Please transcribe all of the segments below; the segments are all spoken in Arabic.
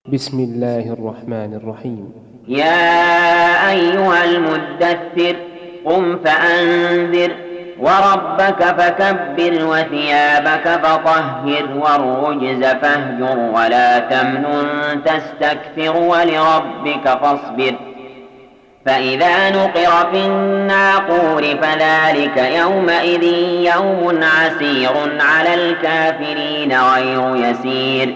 بسم الله الرحمن الرحيم. يا أيها المدثر قم فأنذر وربك فكبر وثيابك فطهر والرجز فاهجر ولا تمنن تستكثر ولربك فاصبر فإذا نقر في الناقور فذلك يومئذ يوم عسير على الكافرين غير يسير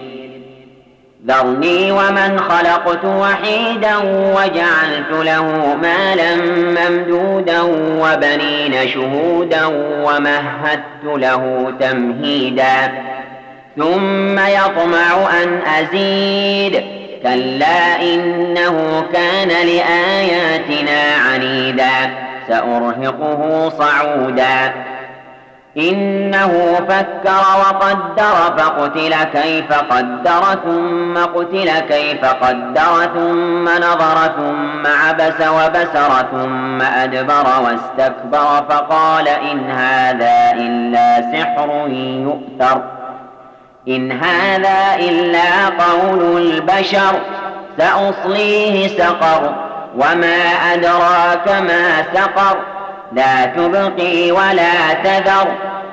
ذرني ومن خلقت وحيدا وجعلت له مالا ممدودا وبنين شهودا ومهدت له تمهيدا ثم يطمع أن أزيد كلا إنه كان لآياتنا عنيدا سأرهقه صعودا إنه فكر وقدر فقتل كيف قدر ثم قتل كيف قدر ثم نظر ثم عبس وبسر ثم أدبر واستكبر فقال إن هذا إلا سحر يؤثر إن هذا إلا قول البشر سأصليه سقر وما أدراك ما سقر لا تبقي ولا تذر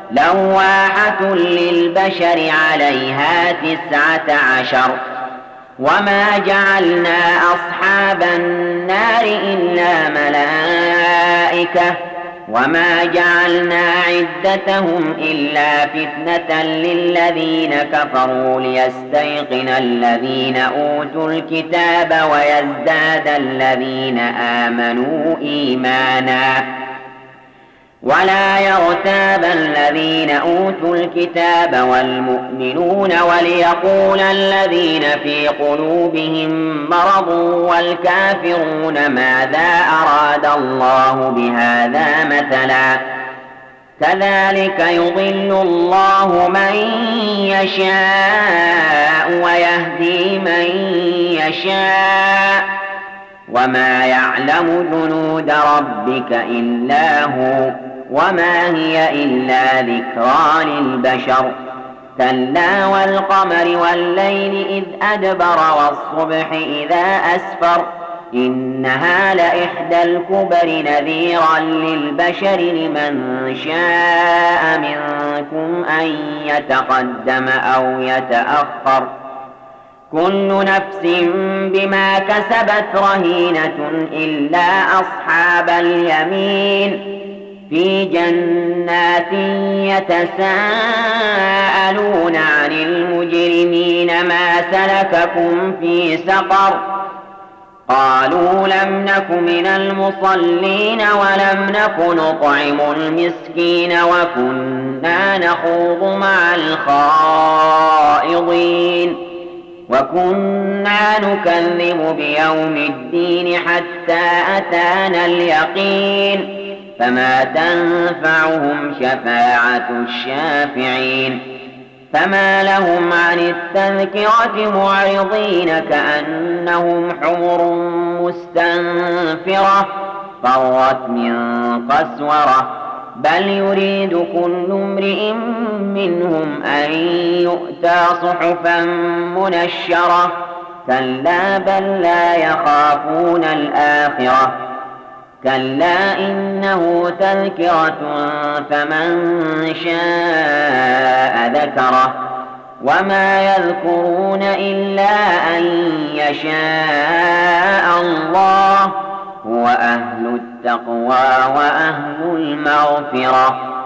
لواحة للبشر عليها 19 وما جعلنا أصحاب النار إلا ملائكة وما جعلنا عدتهم إلا فتنة للذين كفروا ليستيقن الذين أوتوا الكتاب ويزداد الذين آمنوا إيمانا ولا يرتاب الذين أوتوا الكتاب والمؤمنون وليقول الذين في قلوبهم مرض والكافرون ماذا أراد الله بهذا مثلا كذلك يضل الله من يشاء ويهدي من يشاء وما يعلم جنود ربك إلا هو وما هي إلا ذكرى للبشر كلا والقمر والليل إذ أدبر والصبح إذا أسفر إنها لإحدى الكبر نذيرا للبشر لمن شاء منكم أن يتقدم أو يتأخر كل نفس بما كسبت رهينة إلا أصحاب اليمين في جنات يتساءلون عن المجرمين ما سلككم في سقر قالوا لم نك من المصلين ولم نك نطعم المسكين وكنا نخوض مع الخائضين وكنا نكذب بيوم الدين حتى أتانا اليقين فما تنفعهم شفاعة الشافعين فما لهم عن التذكرة معرضين كأنهم حمر مستنفرة فرت من قسورة بل يريد كل امرئ منهم أن يؤتى صحفا منشرة كلا بل لا يخافون الآخرة كلا إنه تذكرة فمن شاء ذكره وما يذكرون إلا أن يشاء الله هو أهل التقوى وأهل المغفرة